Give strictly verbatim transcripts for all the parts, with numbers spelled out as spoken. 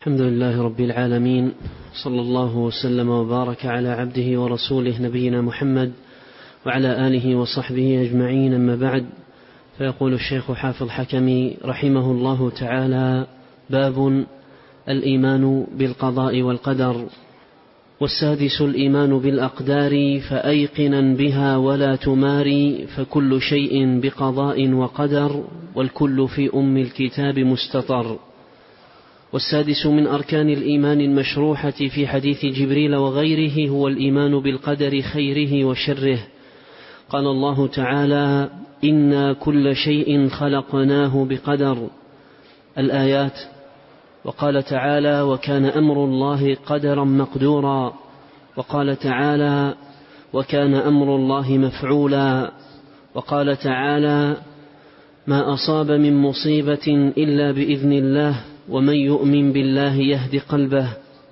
الحمد لله رب العالمين، صلى الله وسلم وبارك على عبده ورسوله نبينا محمد وعلى آله وصحبه أجمعين، أما بعد. فيقول الشيخ حافظ حكمي رحمه الله تعالى: باب الإيمان بالقضاء والقدر. والسادس الإيمان بالأقدار، فأيقنا بها ولا تماري، فكل شيء بقضاء وقدر، والكل في أم الكتاب مستطر. والسادس من أركان الإيمان المشروحة في حديث جبريل وغيره هو الإيمان بالقدر خيره وشره. قال الله تعالى: إنا كل شيء خلقناه بقدر، الآيات. وقال تعالى: وكان أمر الله قدرا مقدورا. وقال تعالى: وكان أمر الله مفعولا. وقال تعالى: ما أصاب من مصيبة إلا بإذن الله، ومن يؤمن بالله يهد قلبه.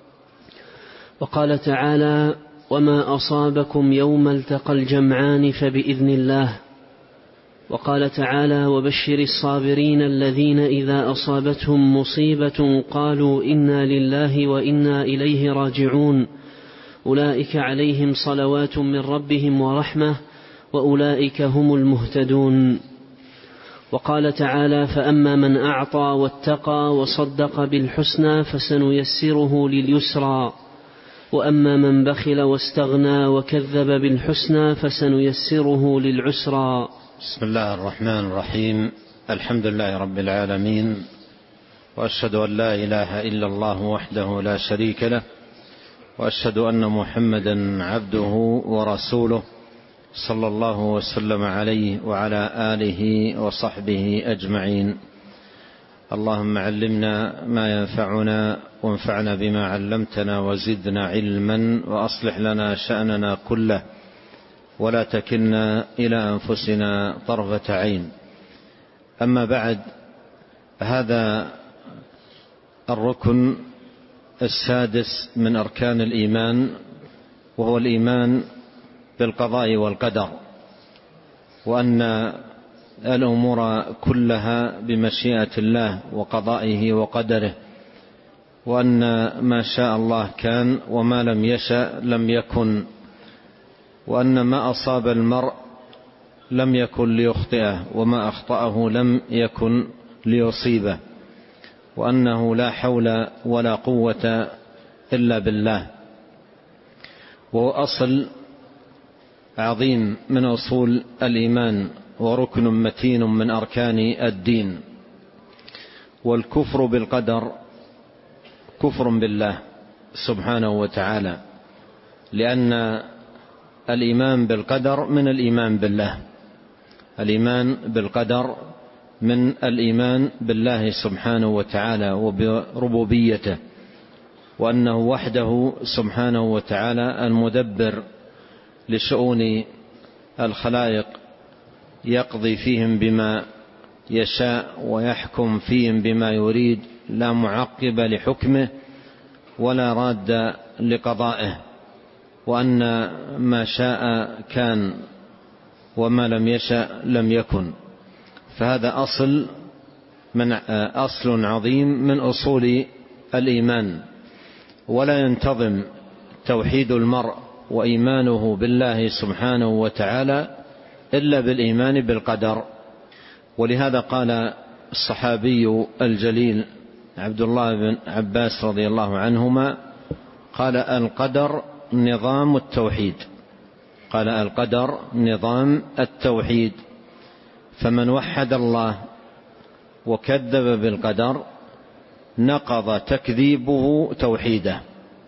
وقال تعالى: وما أصابكم يوم التقى الجمعان فبإذن الله. وقال تعالى: وبشر الصابرين الذين إذا أصابتهم مصيبة قالوا إنا لله وإنا إليه راجعون، أولئك عليهم صلوات من ربهم ورحمة، وأولئك هم المهتدون. وقال تعالى: فأما من أعطى واتقى وصدق بالحسنى فسنيسره لليسرى، وأما من بخل واستغنى وكذب بالحسنى فسنيسره للعسرى. بسم الله الرحمن الرحيم. الحمد لله رب العالمين، وأشهد أن لا إله إلا الله وحده لا شريك له، وأشهد أن محمدا عبده ورسوله، صلى الله وسلم عليه وعلى آله وصحبه أجمعين. اللهم علمنا ما ينفعنا، وانفعنا بما علمتنا، وزدنا علما، وأصلح لنا شأننا كله، ولا تكلنا إلى أنفسنا طرفة عين. أما بعد، هذا الركن السادس من أركان الإيمان، وهو الإيمان بالقضاء والقدر، وأن الأمور كلها بمشيئة الله وقضائه وقدره، وأن ما شاء الله كان وما لم يشأ لم يكن، وأن ما أصاب المرء لم يكن ليخطئه، وما أخطأه لم يكن ليصيبه، وأنه لا حول ولا قوة إلا بالله. وهو أصل عظيم من أصول الإيمان، وركن متين من أركان الدين. والكفر بالقدر كفر بالله سبحانه وتعالى، لأن الإيمان بالقدر من الإيمان بالله. الإيمان بالقدر من الإيمان بالله سبحانه وتعالى وبربوبيته، وأنه وحده سبحانه وتعالى المدبر لشؤون الخلائق، يقضي فيهم بما يشاء ويحكم فيهم بما يريد، لا معقب لحكمه ولا راد لقضائه، وأن ما شاء كان وما لم يشاء لم يكن. فهذا أصل من أصل عظيم من أصول الإيمان. ولا ينتظم توحيد المرء وإيمانه بالله سبحانه وتعالى إلا بالإيمان بالقدر. ولهذا قال الصحابي الجليل عبد الله بن عباس رضي الله عنهما: قال القدر نظام التوحيد. قال القدر نظام التوحيد، فمن وحد الله وكذب بالقدر نقض تكذيبه توحيده.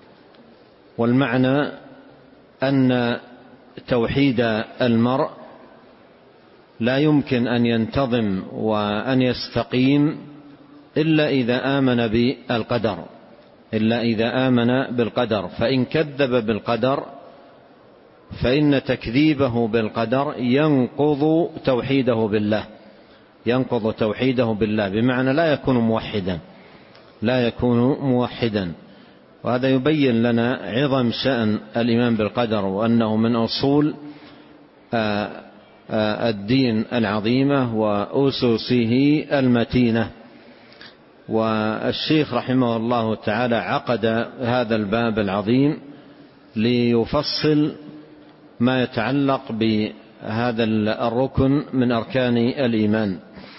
والمعنى أن توحيد المرء لا يمكن أن ينتظم وأن يستقيم إلا إذا آمن بالقدر، إلا إذا آمن بالقدر. فإن كذب بالقدر فإن تكذيبه بالقدر ينقض توحيده بالله، ينقض توحيده بالله، بمعنى لا يكون موحدا، لا يكون موحدا. وهذا يبين لنا عظم شأن الإيمان بالقدر، وأنه من أصول الدين العظيمة وأسسه المتينة. والشيخ رحمه الله تعالى عقد هذا الباب العظيم ليفصل ما يتعلق بهذا الركن من أركان الإيمان.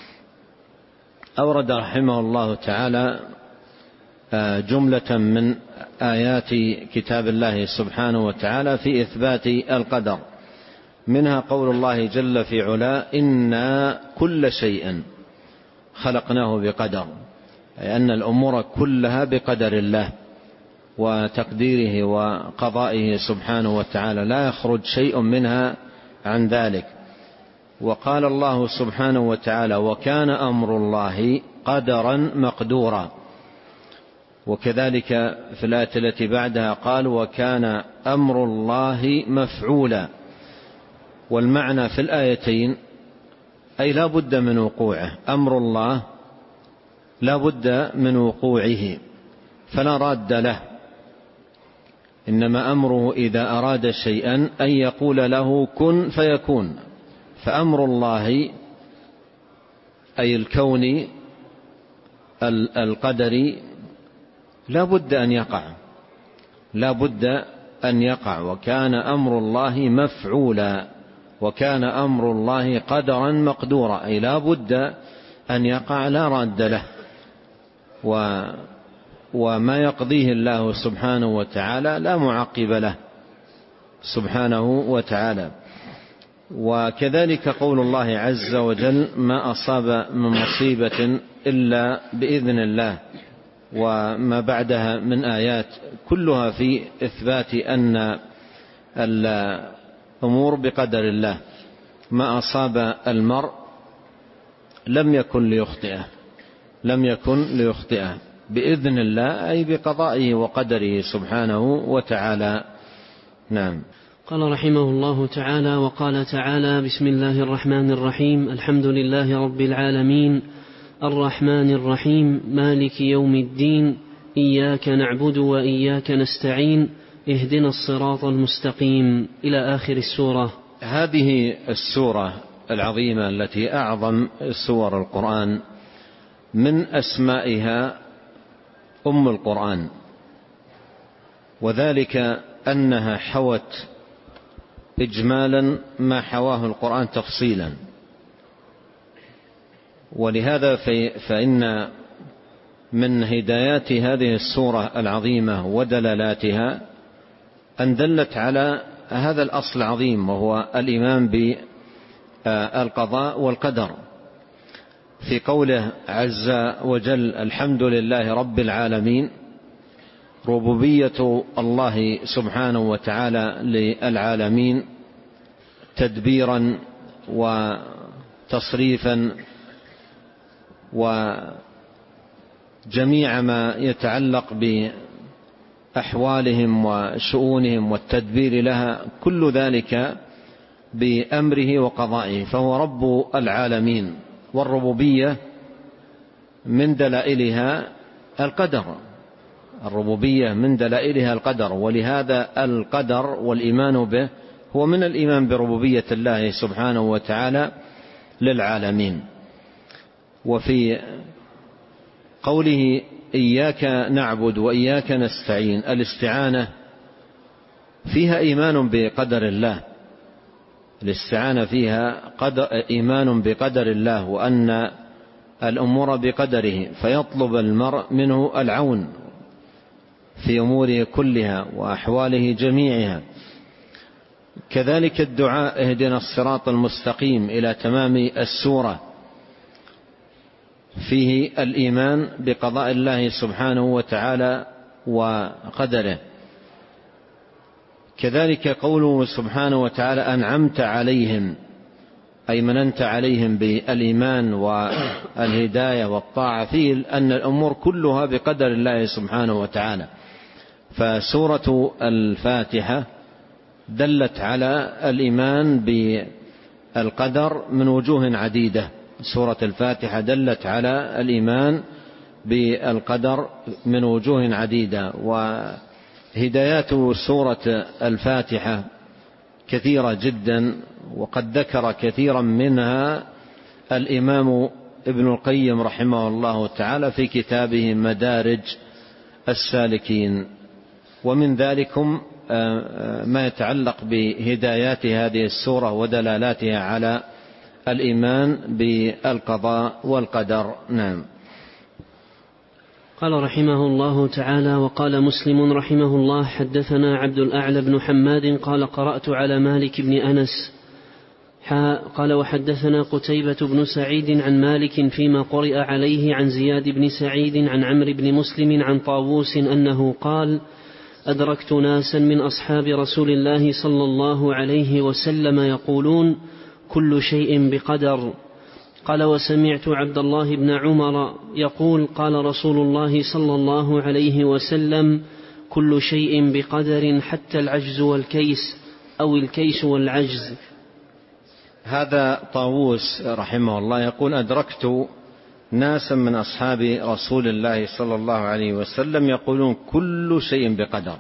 أورد رحمه الله تعالى جملة من آيات كتاب الله سبحانه وتعالى في إثبات القدر، منها قول الله جل في علاه: إنا كل شيء خلقناه بقدر، أي أن الأمور كلها بقدر الله وتقديره وقضائه سبحانه وتعالى، لا يخرج شيء منها عن ذلك. وقال الله سبحانه وتعالى: وكان أمر الله قدرا مقدورا. وكذلك في الآية التي بعدها قال: وكان أمر الله مفعولا. والمعنى في الآيتين أي لا بد من وقوعه، أمر الله لا بد من وقوعه فلا راد له، إنما أمره إذا أراد شيئا أن يقول له كن فيكون. فأمر الله أي الكون القدري لا بد أن يقع، لا بد أن يقع. وكان أمر الله مفعولا، وكان أمر الله قدرا مقدورا، أي لا بد أن يقع لا راد له. و وما يقضيه الله سبحانه وتعالى لا معقب له سبحانه وتعالى. وكذلك قول الله عز وجل: ما أصاب من مصيبة إلا بإذن الله، وما بعدها من آيات كلها في إثبات أن الأمور بقدر الله. ما أصاب المرء لم يكن ليخطئه، لم يكن ليخطئه بإذن الله، أي بقضائه وقدره سبحانه وتعالى. نعم. قال رحمه الله تعالى: وقال تعالى: بسم الله الرحمن الرحيم، الحمد لله رب العالمين، الرحمن الرحيم، مالك يوم الدين، إياك نعبد وإياك نستعين، اهدنا الصراط المستقيم، إلى آخر السورة. هذه السورة العظيمة التي أعظم سور القرآن، من أسمائها أم القرآن، وذلك أنها حوت إجمالا ما حواه القرآن تفصيلا. ولهذا فإن من هدايات هذه السورة العظيمة ودلالاتها أن دلت على هذا الأصل العظيم، وهو الإيمان بالقضاء والقدر. في قوله عز وجل: الحمد لله رب العالمين، ربوبية الله سبحانه وتعالى للعالمين تدبيرا وتصريفا وجميع ما يتعلق بأحوالهم وشؤونهم والتدبير لها، كل ذلك بأمره وقضائه، فهو رب العالمين. والربوبية من دلائلها القدر، الربوبية من دلائلها القدر، ولهذا القدر والإيمان به هو من الإيمان بربوبية الله سبحانه وتعالى للعالمين. وفي قوله إياك نعبد وإياك نستعين، الاستعانة فيها إيمان بقدر الله، الاستعانة فيها إيمان بقدر الله وأن الأمور بقدره، فيطلب المرء منه العون في أموره كلها وأحواله جميعها. كذلك الدعاء: اهدنا الصراط المستقيم، إلى تمام السورة، فيه الإيمان بقضاء الله سبحانه وتعالى وقدره. كذلك قوله سبحانه وتعالى: أنعمت عليهم، أي مننت عليهم بالإيمان والهداية والطاعة، فيه أن الأمور كلها بقدر الله سبحانه وتعالى. فسورة الفاتحة دلت على الإيمان بالقدر من وجوه عديدة، سورة الفاتحة دلت على الإيمان بالقدر من وجوه عديدة. وهدايات سورة الفاتحة كثيرة جدا، وقد ذكر كثيرا منها الإمام ابن القيم رحمه الله تعالى في كتابه مدارج السالكين. ومن ذلكم ما يتعلق بهدايات هذه السورة ودلالاتها على الإيمان بالقضاء والقدر. نعم. قال رحمه الله تعالى: وقال مسلم رحمه الله: حدثنا عبد الأعلى بن حماد قال قرأت على مالك بن أنس قال وحدثنا قتيبة بن سعيد عن مالك فيما قرئ عليه عن زياد بن سعيد عن عمرو بن مسلم عن طاووس أنه قال: أدركت ناسا من أصحاب رسول الله صلى الله عليه وسلم يقولون: كل شيء بقدر. قال: وسمعت عبد الله بن عمر يقول: قال رسول الله صلى الله عليه وسلم: كل شيء بقدر حتى العجز والكيس أو الكيس والعجز. هذا طاووس رحمه الله يقول: أدركت ناسا من أصحاب رسول الله صلى الله عليه وسلم يقولون: كل شيء بقدر.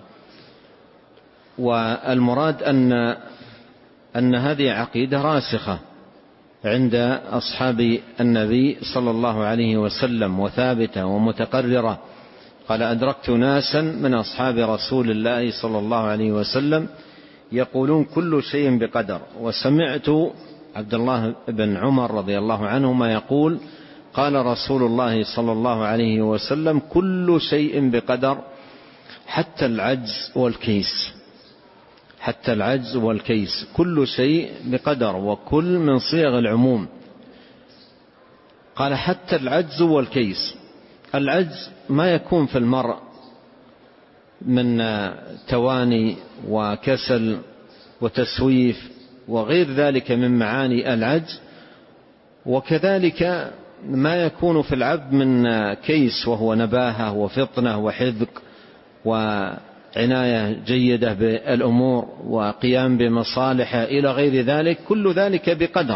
والمراد أن أن هذه عقيدة راسخة عند أصحاب النبي صلى الله عليه وسلم وثابتة ومتقررة. قال: أدركت ناسا من أصحاب رسول الله صلى الله عليه وسلم يقولون: كل شيء بقدر. وسمعت عبد الله بن عمر رضي الله عنهما يقول: قال رسول الله صلى الله عليه وسلم: كل شيء بقدر حتى العجز والكيس. حتى العجز والكيس، كل شيء بقدر، وكل من صيغ العموم. قال: حتى العجز والكيس. العجز ما يكون في المرء من تواني وكسل وتسويف وغير ذلك من معاني العجز، وكذلك ما يكون في العبد من كيس وهو نباهة وفطنة وحذق وعناية جيدة بالأمور وقيام بمصالحه إلى غير ذلك، كل ذلك بقدر.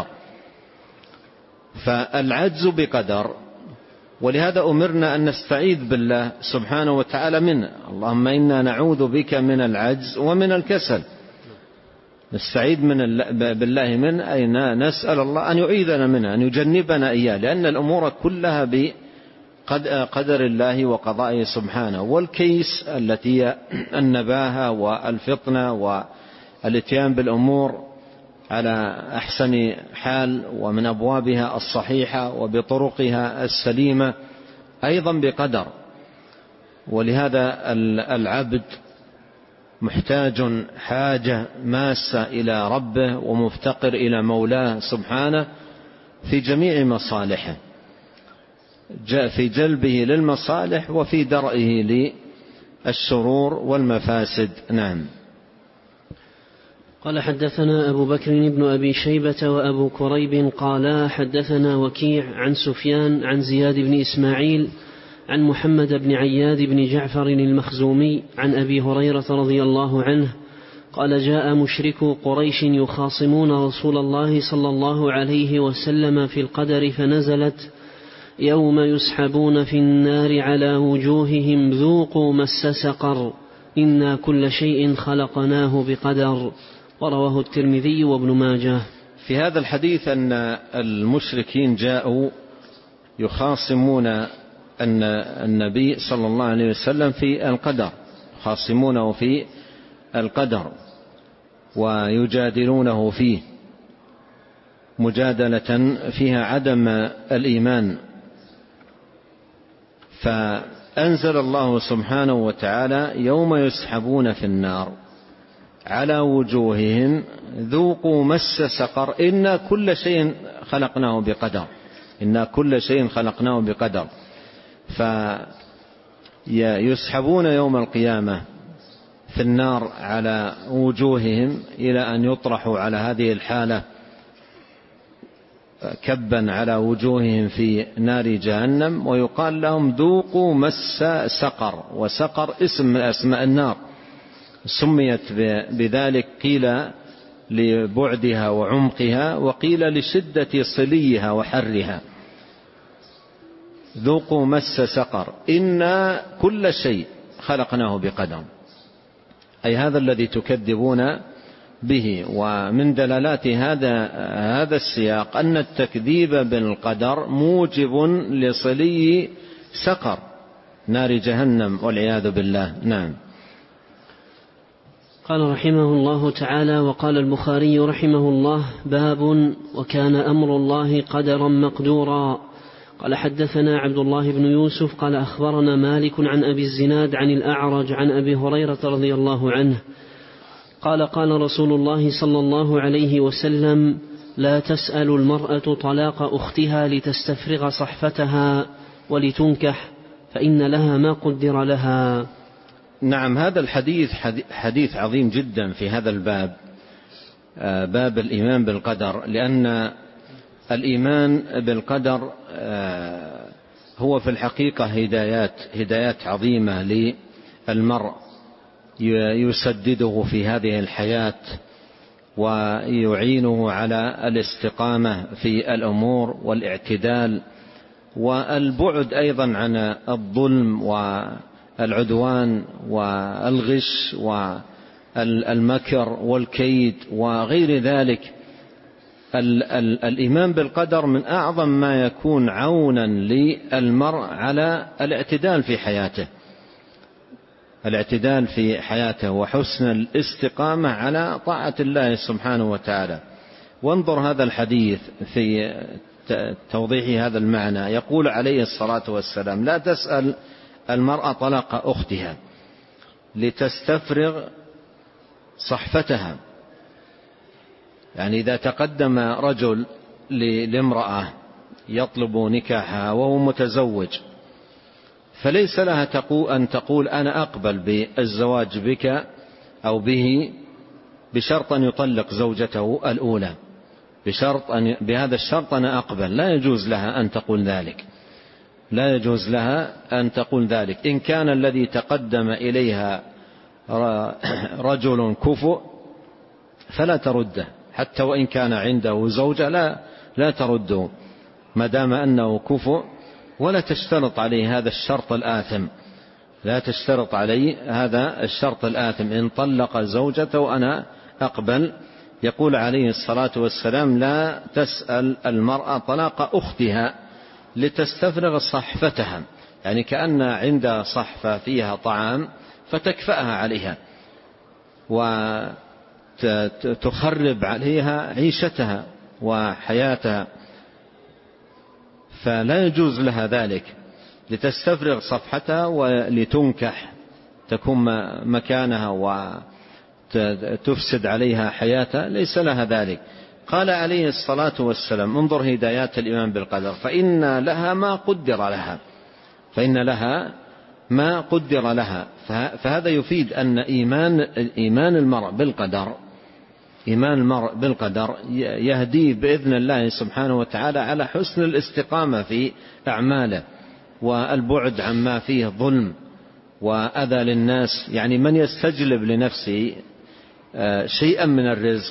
فالعجز بقدر، ولهذا أمرنا أن نستعيذ بالله سبحانه وتعالى منه. اللهم إنا نعوذ بك من العجز ومن الكسل. نستعيذ من بالله منه، أي نسأل الله أن يعيذنا منه، أن يجنبنا إياه، لأن الأمور كلها بقدر الله وقضائه سبحانه. والكيس التي النباهة والفطنة والاتيان بالأمور على أحسن حال ومن أبوابها الصحيحة وبطرقها السليمة أيضا بقدر. ولهذا العبد محتاج حاجة ماسة إلى ربه ومفتقر إلى مولاه سبحانه في جميع مصالحه، في جلبه للمصالح وفي درئه للشرور والمفاسد. نعم. قال: حدثنا أبو بكر بن أبي شيبة وأبو كريب قالا حدثنا وكيع عن سفيان عن زياد بن إسماعيل عن محمد بن عياد بن جعفر المخزومي عن أبي هريرة رضي الله عنه قال: جاء مشركو قريش يخاصمون رسول الله صلى الله عليه وسلم في القدر، فنزلت: يوم يسحبون في النار على وجوههم ذوقوا مس سقر إنا كل شيء خلقناه بقدر. ورواه الترمذي وابن ماجه. في هذا الحديث أن المشركين جاءوا يخاصمون أن النبي صلى الله عليه وسلم في القدر، خاصمونه في القدر ويجادلونه فيه مجادلة فيها عدم الإيمان. فأنزل الله سبحانه وتعالى: يوم يسحبون في النار على وجوههم ذوقوا مس سقر إنا كل شيء خلقناه بقدر. إنا كل شيء خلقناه بقدر. فيسحبون يوم القيامة في النار على وجوههم إلى أن يطرحوا على هذه الحالة كبا على وجوههم في نار جهنم، ويقال لهم: ذوقوا مس سقر. وسقر اسم من أسماء النار، سميت بذلك قيل لبعدها وعمقها، وقيل لشدة صليها وحرها. ذوقوا مس سقر إنا كل شيء خلقناه بقدر، أي هذا الذي تكذبون به. ومن دلالات هذا هذا السياق أن التكذيب بالقدر موجب لصلي سقر نار جهنم والعياذ بالله. نعم. قال رحمه الله تعالى: وقال البخاري رحمه الله: باب وكان أمر الله قدرا مقدورا. قال حدثنا عبد الله بن يوسف قال أخبرنا مالك عن أبي الزناد عن الأعرج عن أبي هريرة رضي الله عنه قال قال رسول الله صلى الله عليه وسلم: لا تسأل المرأة طلاق أختها لتستفرغ صحفتها ولتنكح فإن لها ما قدر لها. نعم. هذا الحديث حديث عظيم جدا في هذا الباب، باب الإيمان بالقدر، لأن الإيمان بالقدر هو في الحقيقة هدايات هدايات عظيمة للمرء يسدده في هذه الحياة ويعينه على الاستقامة في الأمور والاعتدال والبعد أيضا عن الظلم والعدوان والغش والمكر والكيد وغير ذلك. الإيمان بالقدر من أعظم ما يكون عونا للمرء على الاعتدال في حياته الاعتدال في حياته وحسن الاستقامة على طاعة الله سبحانه وتعالى. وانظر هذا الحديث في توضيح هذا المعنى. يقول عليه الصلاة والسلام: لا تسأل المرأة طلاق أختها لتستفرغ صحفتها. يعني إذا تقدم رجل لامرأة يطلب نكاحها وهو متزوج، فليس لها أن تقول أنا أقبل بالزواج بك أو به بشرط أن يطلق زوجته الأولى، بشرط أن بهذا الشرط أنا أقبل. لا يجوز لها أن تقول ذلك لا يجوز لها أن تقول ذلك. إن كان الذي تقدم إليها رجل كفؤ فلا ترده، حتى وإن كان عنده زوجة لا لا ترده ما دام أنه كفؤ، ولا تشترط عليه هذا الشرط الآثم لا تشترط عليه هذا الشرط الآثم. إن طلق زوجته أنا أقبل. يقول عليه الصلاة والسلام: لا تسأل المرأة طلاق أختها لتستفرغ صحفتها، يعني كأن عند صحفة فيها طعام فتكفأها عليها وتخرب عليها عيشتها وحياتها، فلا يجوز لها ذلك. لتستفرغ صفحتها ولتنكح تكون مكانها وتفسد عليها حياتها، ليس لها ذلك. قال عليه الصلاة والسلام: انظر هدايات الإيمان بالقدر: فإن لها ما قدر لها فإن لها ما قدر لها. فهذا يفيد أن إيمان إيمان المرء بالقدر إيمان المرء بالقدر يهديه بإذن الله سبحانه وتعالى على حسن الاستقامة في أعماله والبعد عما فيه ظلم وأذى للناس. يعني من يستجلب لنفسه شيئا من الرزق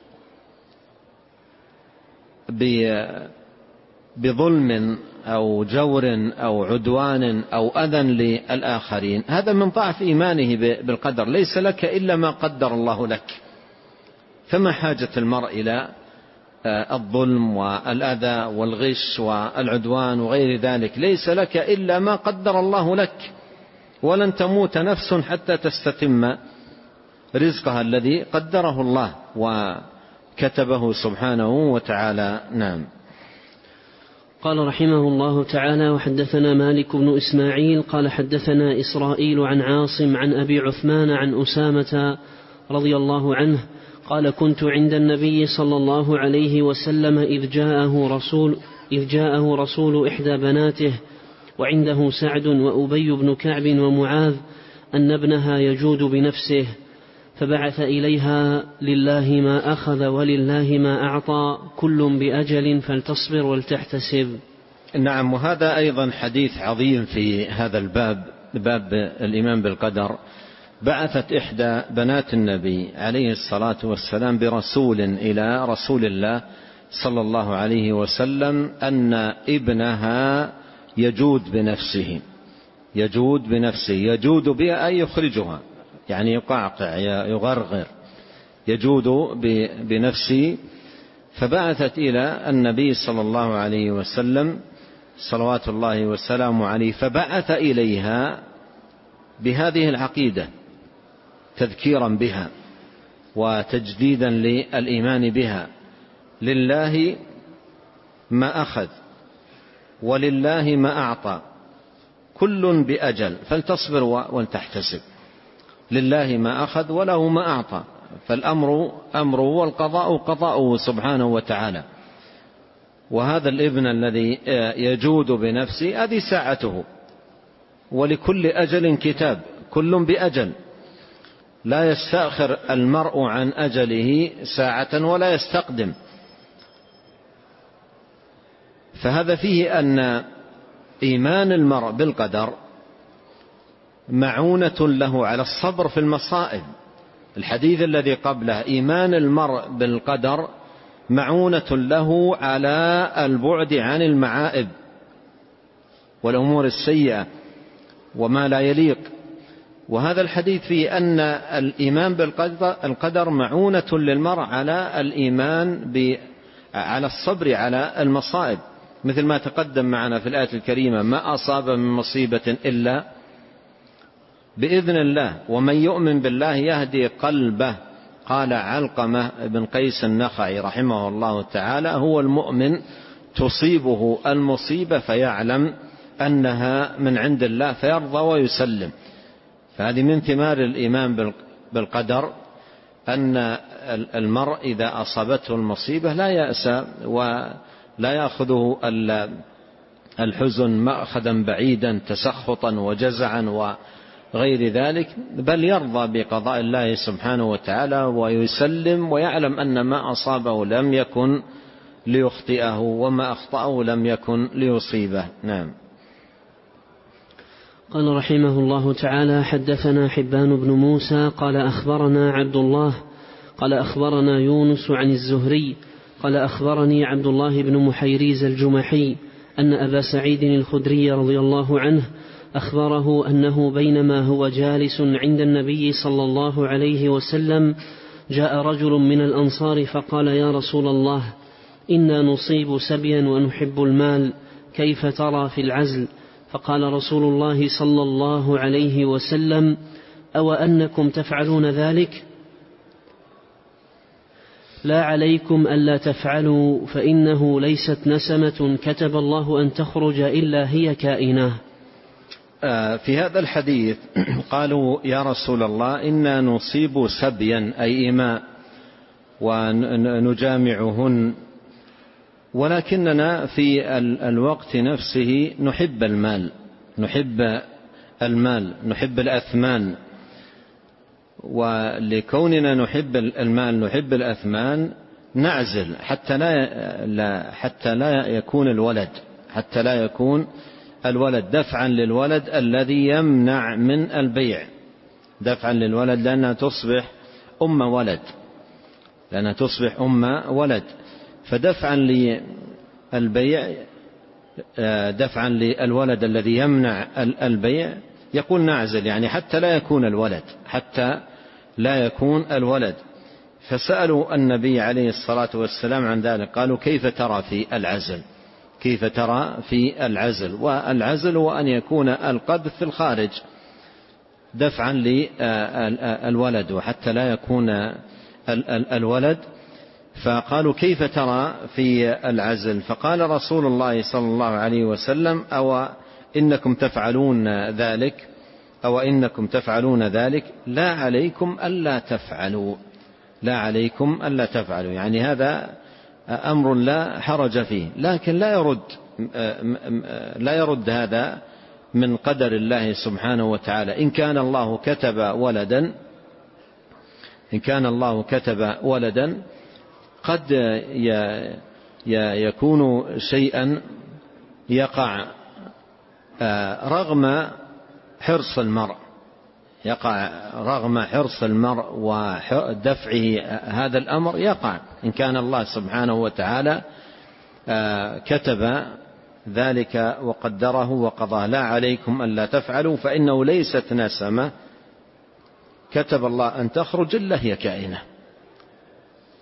بظلم أو جور أو عدوان أو أذى للآخرين، هذا من ضعف إيمانه بالقدر. ليس لك إلا ما قدر الله لك، فما حاجة المرء إلى الظلم والأذى والغش والعدوان وغير ذلك. ليس لك إلا ما قدر الله لك، ولن تموت نفس حتى تستتم رزقها الذي قدره الله وكتبه سبحانه وتعالى. نعم. قال رحمه الله تعالى: وحدثنا مالك بن إسماعيل قال حدثنا إسرائيل عن عاصم عن أبي عثمان عن أسامة رضي الله عنه قال: كنت عند النبي صلى الله عليه وسلم إذ جاءه رسول, إذ جاءه رسول إحدى بناته وعنده سعد وأبي بن كعب ومعاذ أن ابنها يجود بنفسه، فبعث إليها: لله ما أخذ ولله ما أعطى، كل بأجل فلتصبر ولتحتسب. نعم. وهذا أيضا حديث عظيم في هذا الباب، باب الإيمان بالقدر. بعثت إحدى بنات النبي عليه الصلاة والسلام برسول إلى رسول الله صلى الله عليه وسلم أن ابنها يجود بنفسه يجود بنفسه يجود بها أي يخرجها، يعني يقعقع يغرغر يجود بنفسه، فبعثت إلى النبي صلى الله عليه وسلم صلوات الله والسلام عليه، فبعث إليها بهذه العقيدة تذكيرا بها وتجديدا للإيمان بها: لله ما أخذ ولله ما أعطى كل بأجل فلتصبر ولتحتسب. لله ما أخذ وله ما أعطى، فالأمر أمره والقضاء قضاؤه سبحانه وتعالى. وهذا الابن الذي يجود بنفسه هذه ساعته، ولكل أجل كتاب، كل بأجل، لا يستأخر المرء عن أجله ساعة ولا يستقدم. فهذا فيه أن إيمان المرء بالقدر معونة له على الصبر في المصائب. الحديث الذي قبله: إيمان المرء بالقدر معونة له على البعد عن المعائب والأمور السيئة وما لا يليق. وهذا الحديث فيه أن الإيمان بالقدر معونة للمرء على الإيمان على الصبر على المصائب، مثل ما تقدم معنا في الآية الكريمة: ما أصاب من مصيبة إلا بإذن الله ومن يؤمن بالله يهدي قلبه. قال علقمة بن قيس النخعي رحمه الله تعالى: هو المؤمن تصيبه المصيبة فيعلم أنها من عند الله فيرضى ويسلم. فهذه من ثمار الإيمان بالقدر أن المرء إذا أصابته المصيبة لا يأسى ولا يأخذه الحزن مأخذا بعيدا تسخطا وجزعا وغير ذلك، بل يرضى بقضاء الله سبحانه وتعالى ويسلم ويعلم أن ما أصابه لم يكن ليخطئه وما أخطأه لم يكن ليصيبه. نعم. قال رحمه الله تعالى: حدثنا حبان بن موسى قال أخبرنا عبد الله قال أخبرنا يونس عن الزهري قال أخبرني عبد الله بن محيريز الجمحي أن أبا سعيد الخدري رضي الله عنه أخبره أنه بينما هو جالس عند النبي صلى الله عليه وسلم جاء رجل من الأنصار فقال: يا رسول الله، إنا نصيب سبيا ونحب المال، كيف ترى في العزل؟ فقال رسول الله صلى الله عليه وسلم: أو أنكم تفعلون ذلك؟ لا عليكم ألا تفعلوا، فإنه ليست نسمة كتب الله أن تخرج إلا هي كائنة. في هذا الحديث قالوا: يا رسول الله، إنا نصيب سبيا أي إماء ونجامعهن، ولكننا في الوقت نفسه نحب المال نحب المال نحب الأثمان، ولكوننا نحب المال نحب الأثمان نعزل حتى لا, لا حتى لا يكون الولد حتى لا يكون الولد دفعا للولد الذي يمنع من البيع، دفعا للولد لأنها تصبح أم ولد لأنها تصبح أم ولد فدفعا للبيع دفعا للولد الذي يمنع البيع يقول نعزل، يعني حتى لا يكون الولد حتى لا يكون الولد. فسألوا النبي عليه الصلاة والسلام عن ذلك، قالوا: كيف ترى في العزل؟ كيف ترى في العزل؟ والعزل هو أن يكون القذف في الخارج دفعا للولد وحتى لا يكون الولد. فقالوا: كيف ترى في العزل؟ فقال رسول الله صلى الله عليه وسلم: أو إنكم تفعلون ذلك أو إنكم تفعلون ذلك لا عليكم ألا تفعلوا لا عليكم ألا تفعلوا يعني هذا أمر لا حرج فيه، لكن لا يرد لا يرد هذا من قدر الله سبحانه وتعالى. إن كان الله كتب ولدا إن كان الله كتب ولدا قد يكون شيئا يقع رغم حرص المرء يقع رغم حرص المرء ودفعه هذا الأمر يقع. إن كان الله سبحانه وتعالى كتب ذلك وقدره وقضاه لا عليكم ألا تفعلوا فإنه ليست نسمة كتب الله أن تخرج إلا هي كائنة.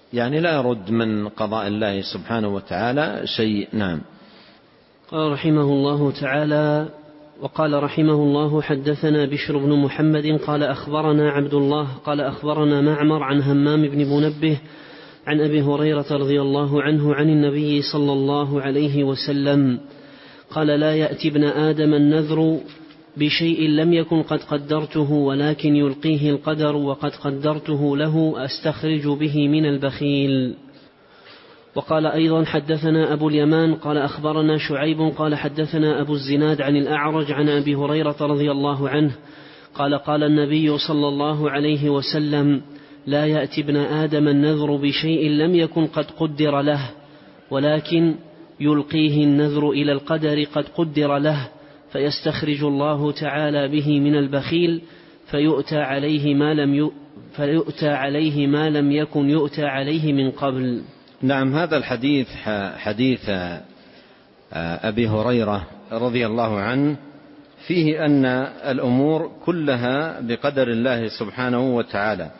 يعني لا يرد من قضاء الله سبحانه وتعالى شيء. نعم. قال رحمه الله تعالى: وقال رحمه الله: حدثنا بشر بن محمد قال أخبرنا عبد الله قال أخبرنا معمر عن همام بن منبه عن أبي هريرة رضي الله عنه عن النبي صلى الله عليه وسلم قال: لا يأتي ابن آدم النذر بشيء لم يكن قد قدرته ولكن يلقيه القدر وقد قدرته له أستخرج به من البخيل. وقال أيضا: حدثنا أبو اليمان قال أخبرنا شعيب قال حدثنا أبو الزناد عن الأعرج عن أبي هريرة رضي الله عنه قال: قال النبي صلى الله عليه وسلم: لا يأتي ابن آدم النذر بشيء لم يكن قد قدر له ولكن يلقيه النذر إلى القدر قد قدر له فيستخرج الله تعالى به من البخيل فيؤتى عليه ما لم ي... فيؤتى عليه ما لم يكن يؤتى عليه من قبل. نعم. هذا الحديث حديث أبي هريرة رضي الله عنه فيه أن الأمور كلها بقدر الله سبحانه وتعالى،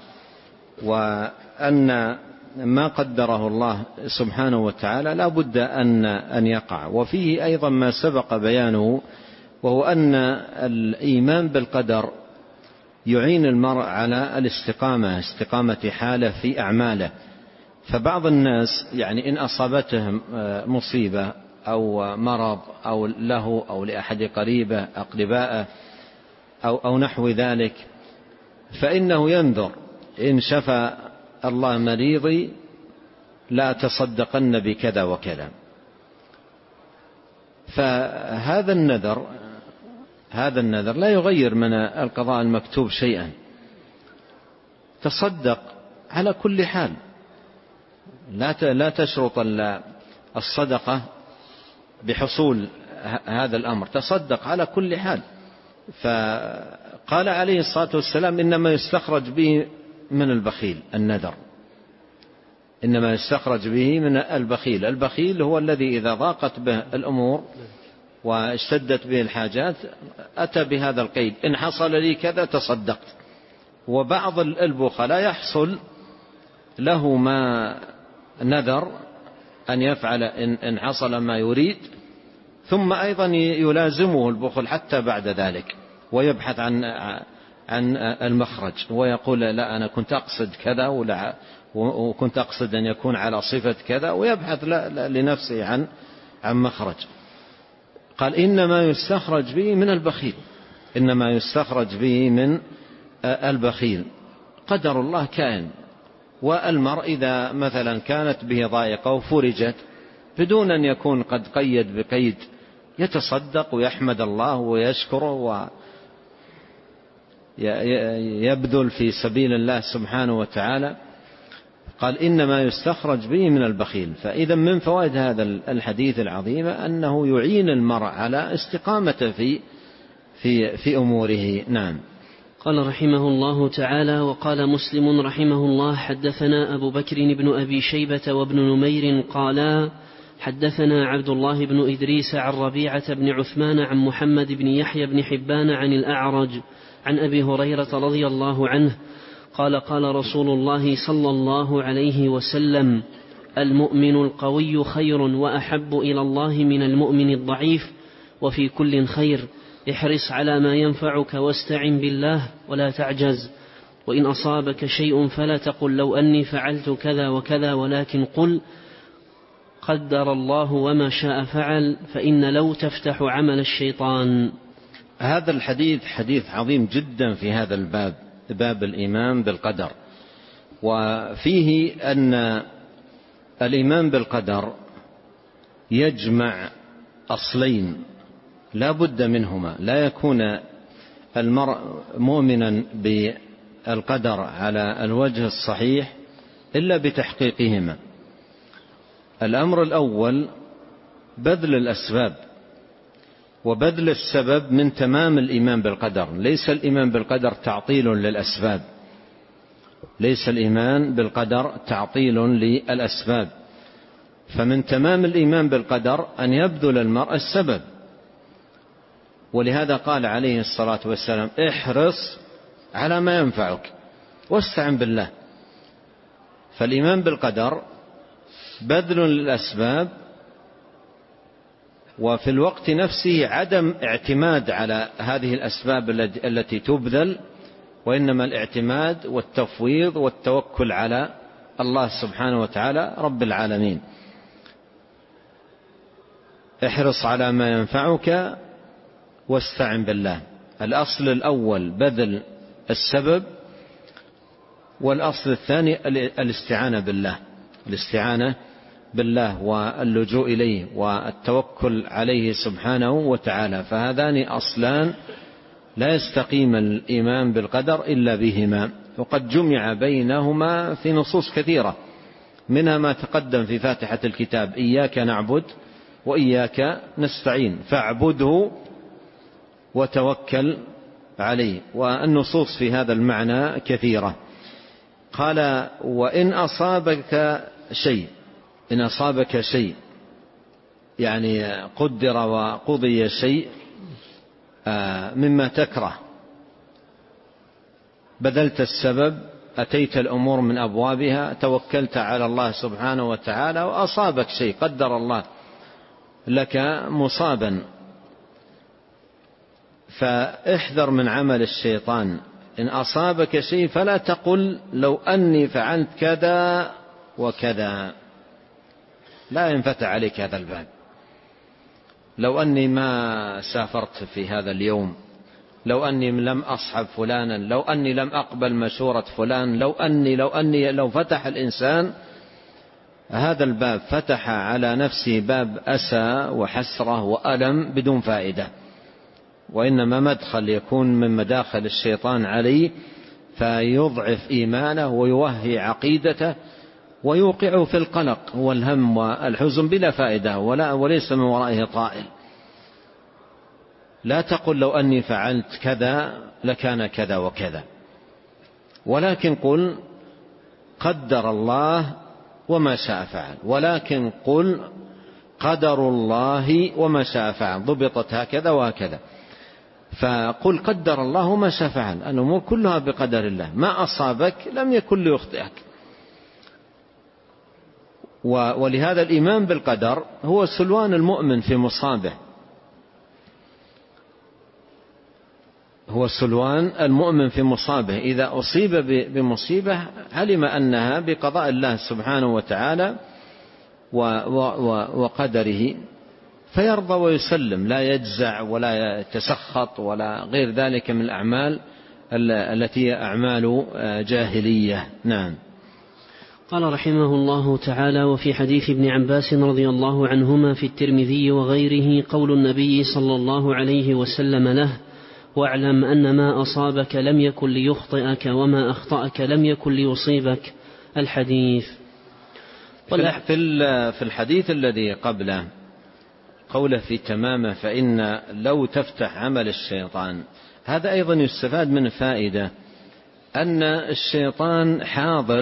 وأن ما قدره الله سبحانه وتعالى لا بد أن أن يقع. وفيه أيضا ما سبق بيانه، وهو أن الإيمان بالقدر يعين المرء على الاستقامة استقامة حاله في أعماله. فبعض الناس يعني إن أصابتهم مصيبة أو مرض أو له أو لأحد قريبه أقربائه أو, أو نحو ذلك، فإنه ينذر: إن شفى الله مريضي لا تصدقن بكذا وكذا. فهذا النذر هذا النذر لا يغير من القضاء المكتوب شيئا. تصدق على كل حال، لا لا تشرط الصدقة بحصول هذا الأمر، تصدق على كل حال. فقال عليه الصلاة والسلام: إنما يستخرج به من البخيل النذر، إنما يستخرج به من البخيل. البخيل هو الذي إذا ضاقت به الأمور واشتدت به الحاجات أتى بهذا القيد: إن حصل لي كذا تصدقت. وبعض البخلاء يحصل له ما نذر أن يفعل إن حصل ما يريد، ثم أيضا يلازمه البخل حتى بعد ذلك، ويبحث عن عن المخرج ويقول: لا أنا كنت أقصد كذا ولا وكنت أقصد أن يكون على صفة كذا، ويبحث لنفسه عن عن مخرج. قال: إنما يستخرج به من البخيل، إنما يستخرج به من البخيل. قدر الله كائن، والمرء إذا مثلا كانت به ضائقة وفرجت بدون أن يكون قد قيد بقيد يتصدق ويحمد الله ويشكره ويبذل في سبيل الله سبحانه وتعالى. قال: إنما يستخرج به من البخيل. فإذا من فوائد هذا الحديث العظيم أنه يعين المرء على استقامته في في في أموره. نعم. قال رحمه الله تعالى: وقال مسلم رحمه الله: حدثنا أبو بكر بن أبي شيبة وابن نمير قالا حدثنا عبد الله بن إدريس عن ربيعة بن عثمان عن محمد بن يحيى بن حبان عن الأعرج عن أبي هريرة رضي الله عنه قال: قال رسول الله صلى الله عليه وسلم: المؤمن القوي خير وأحب إلى الله من المؤمن الضعيف، وفي كل خير، احرص على ما ينفعك واستعن بالله ولا تعجز، وإن أصابك شيء فلا تقل لو أني فعلت كذا وكذا، ولكن قل قدر الله وما شاء فعل، فإن لو تفتح عمل الشيطان. هذا الحديث حديث عظيم جدا في هذا الباب، باب الإيمان بالقدر. وفيه أن الإيمان بالقدر يجمع أصلين لا بد منهما، لا يكون المرء مؤمنا بالقدر على الوجه الصحيح إلا بتحقيقهما. الأمر الأول بذل الأسباب، وبذل السبب من تمام الإيمان بالقدر. ليس الإيمان بالقدر تعطيل للأسباب، ليس الإيمان بالقدر تعطيل للأسباب، فمن تمام الإيمان بالقدر أن يبذل المرء السبب. ولهذا قال عليه الصلاة والسلام: احرص على ما ينفعك واستعن بالله. فالإيمان بالقدر بذل للأسباب، وفي الوقت نفسه عدم اعتماد على هذه الأسباب التي تبذل، وإنما الاعتماد والتفويض والتوكل على الله سبحانه وتعالى رب العالمين. احرص على ما ينفعك واستعن بالله. الأصل الأول بذل السبب، والأصل الثاني الاستعانة بالله، الاستعانة بالله واللجوء إليه والتوكل عليه سبحانه وتعالى. فهذان أصلان لا يستقيم الإيمان بالقدر إلا بهما، وقد جمع بينهما في نصوص كثيرة، منها ما تقدم في فاتحة الكتاب: إياك نعبد وإياك نستعين، فاعبده وتوكل عليه. والنصوص في هذا المعنى كثيرة. قال: وإن أصابك شيء، إن أصابك شيء يعني قدر وقضي شيء مما تكره، بذلت السبب، أتيت الأمور من أبوابها، توكلت على الله سبحانه وتعالى، وأصابك شيء، قدر الله لك مصابا، فاحذر من عمل الشيطان. إن أصابك شيء فلا تقل لو أني فعلت كذا وكذا، لا ينفتح عليك هذا الباب. لو أني ما سافرت في هذا اليوم، لو أني لم أصحب فلانا، لو أني لم أقبل مشورة فلان، لو أني لو أني لو فتح الإنسان هذا الباب فتح على نفسه باب أسى وحسرة وألم بدون فائدة، وإنما مدخل يكون من مداخل الشيطان عليه، فيضعف إيمانه ويوهي عقيدته ويوقعه في القلق والهم والحزن بلا فائدة ولا وليس من ورائه طائل. لا تقل لو أني فعلت كذا لكان كذا وكذا، ولكن قل قدر الله وما شاء فعل، ولكن قل قدر الله وما شاء فعل، ضبطت هكذا وهكذا. فقل قدر الله وما شاء فعل، الأمور كلها بقدر الله، ما أصابك لم يكن ليخطئك. ولهذا الإيمان بالقدر هو سلوان المؤمن في مصابه، هو سلوان المؤمن في مصابه. إذا أصيب بمصيبة علم أنها بقضاء الله سبحانه وتعالى وقدره، فيرضى ويسلم، لا يجزع ولا يتسخط ولا غير ذلك من الأعمال التي هي أعمال جاهلية. نعم. قال رحمه الله تعالى: وفي حديث ابن عباس رضي الله عنهما في الترمذي وغيره قول النبي صلى الله عليه وسلم له: واعلم أن ما أصابك لم يكن ليخطئك وما أخطأك لم يكن ليصيبك. الحديث. في الحديث الذي قبله قوله في تمامه: فإن لو تفتح عمل الشيطان، هذا أيضا يستفاد من فائدة، أن الشيطان حاضر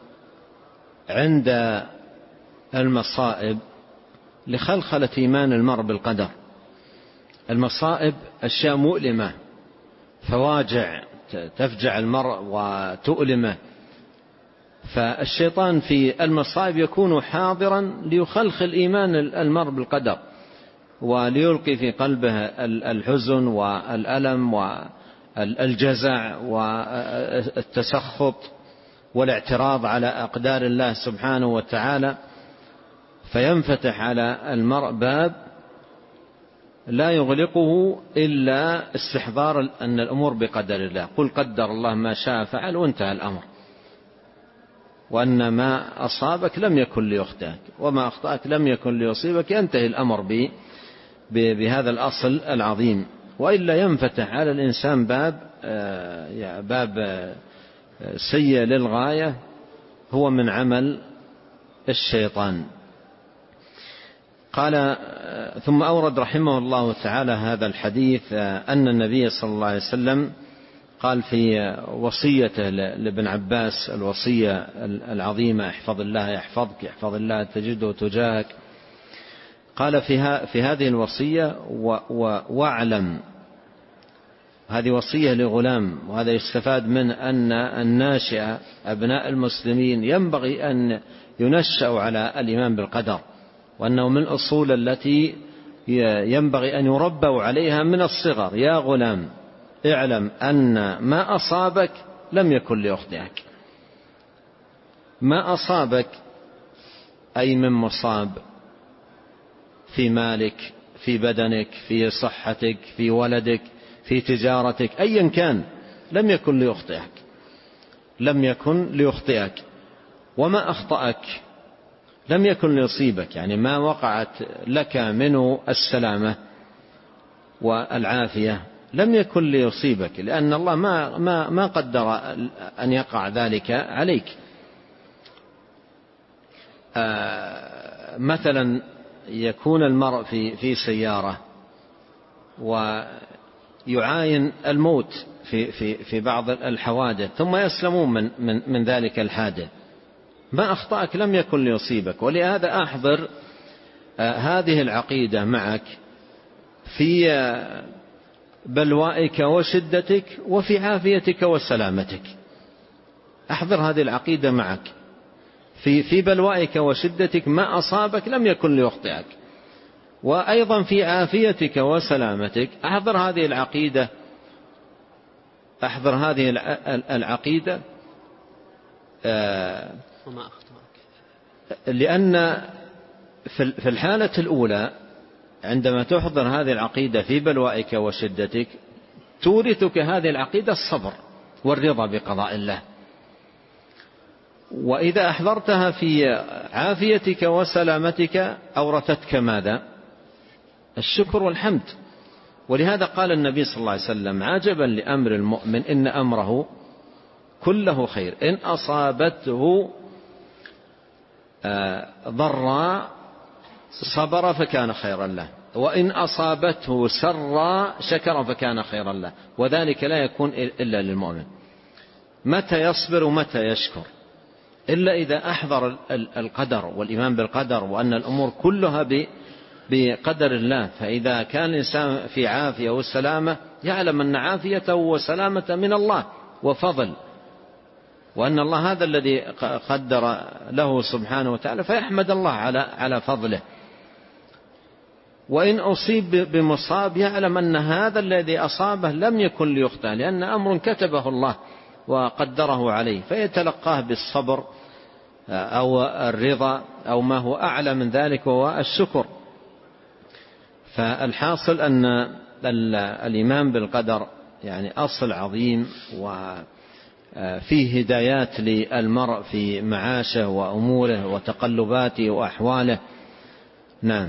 عند المصائب لخلخلة إيمان المرء بالقدر. المصائب أشياء مؤلمة، فواجع تفجع المرء وتؤلمه، فالشيطان في المصائب يكون حاضرا ليخلخل إيمان المرء بالقدر، وليلقي في قلبه الحزن والألم والجزع والتسخط والاعتراض على أقدار الله سبحانه وتعالى، فينفتح على المرء باب لا يغلقه إلا استحضار أن الأمور بقدر الله. قل قدر الله ما شاء فعل، وانتهى الأمر، وأن ما أصابك لم يكن ليخطئك وما أخطأك لم يكن ليصيبك، ينتهي الأمر بهذا الأصل العظيم. وإلا ينفتح على الإنسان باب باب سيء للغاية، هو من عمل الشيطان. قال: ثم أورد رحمه الله تعالى هذا الحديث أن النبي صلى الله عليه وسلم قال في وصيته لابن عباس، الوصية العظيمة: احفظ الله يحفظك، احفظ الله تجده تجاهك. قال في هذه الوصية: واعلم هذه وصية لغلام. وهذا يستفاد من أن الناشئة أبناء المسلمين ينبغي أن ينشأوا على الإيمان بالقدر، وأنه من الأصول التي ينبغي أن يربوا عليها من الصغر. يا غلام اعلم أن ما أصابك لم يكن ليخطئك. ما أصابك أي من مصاب في مالك، في بدنك، في صحتك، في ولدك، في تجارتك، أيا كان، لم يكن ليخطئك، لم يكن ليخطئك. وما أخطأك لم يكن ليصيبك، يعني ما وقعت لك منه السلامة والعافية لم يكن ليصيبك، لأن الله ما ما ما قدر أن يقع ذلك عليك. آه مثلا يكون المرء في في سيارة ويعاين الموت في في في بعض الحوادث ثم يسلمون من من من ذلك الحادث. ما أخطأك لم يكن ليصيبك. ولهذا أحضر آه هذه العقيدة معك في آه بلوائك وشدتك وفي عافيتك وسلامتك. أحضر هذه العقيدة معك في في بلوائك وشدتك، ما أصابك لم يكن ليخطئك. وأيضا في عافيتك وسلامتك أحضر هذه العقيدة، أحضر هذه العقيدة آه وما أخطأك. لأن في الحالة الأولى عندما تحضر هذه العقيدة في بلوائك وشدتك تورثك هذه العقيدة الصبر والرضا بقضاء الله. وإذا أحضرتها في عافيتك وسلامتك أورثتك ماذا؟ الشكر والحمد. ولهذا قال النبي صلى الله عليه وسلم: عجبا لأمر المؤمن إن أمره كله خير، إن أصابته ضراء صبر فكان خيرا له، وإن أصابته سراء شكر فكان خيرا له. وذلك لا يكون إلا للمؤمن. متى يصبر ومتى يشكر؟ إلا إذا أحضر القدر والإيمان بالقدر وأن الأمور كلها بقدر الله. فإذا كان الإنسان في عافية والسلامة يعلم أن عافيته وسلامة من الله وفضل، وأن الله هذا الذي قدر له سبحانه وتعالى، فيحمد الله على على فضله. وإن أصيب بمصاب يعلم أن هذا الذي أصابه لم يكن ليخطئ، لأن أمر كتبه الله وقدره عليه، فيتلقاه بالصبر أو الرضا أو ما هو أعلى من ذلك وهو الشكر. فالحاصل أن الإيمان بالقدر يعني أصل عظيم، وفيه هدايات للمرء في معاشه وأموره وتقلباته وأحواله. نعم.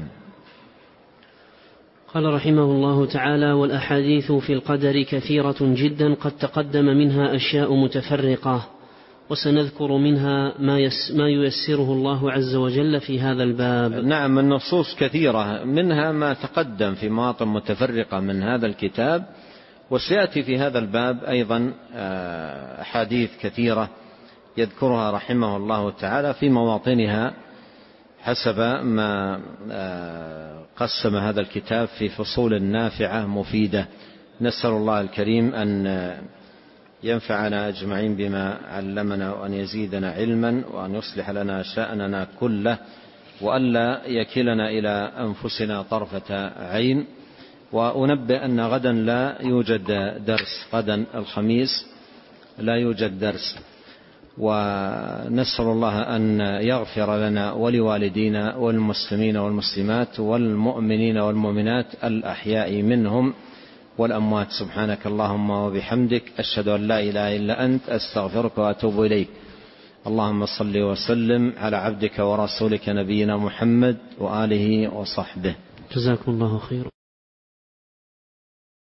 قال رحمه الله تعالى: والأحاديث في القدر كثيرة جدا قد تقدم منها أشياء متفرقة، وسنذكر منها ما ييسره الله عز وجل في هذا الباب. نعم، النصوص كثيرة، منها ما تقدم في مواطن متفرقة من هذا الكتاب، وسيأتي في هذا الباب أيضا أحاديث كثيرة يذكرها رحمه الله تعالى في مواطنها حسب ما قسم هذا الكتاب في فصول نافعة مفيدة. نسأل الله الكريم أن ينفعنا أجمعين بما علمنا، وأن يزيدنا علما، وأن يصلح لنا شأننا كله، وألا يكلنا إلى أنفسنا طرفة عين. وأنبئ أن غدا لا يوجد درس، غدا الخميس لا يوجد درس. ونسأل الله أن يغفر لنا ولوالدينا والمسلمين والمسلمات والمؤمنين والمؤمنات الأحياء منهم والأموات. سبحانك اللهم وبحمدك، أشهد أن لا إله إلا أنت، أستغفرك وأتوب إليك. اللهم صل وسلم على عبدك ورسولك نبينا محمد وآله وصحبه. جزاكم الله خيرا.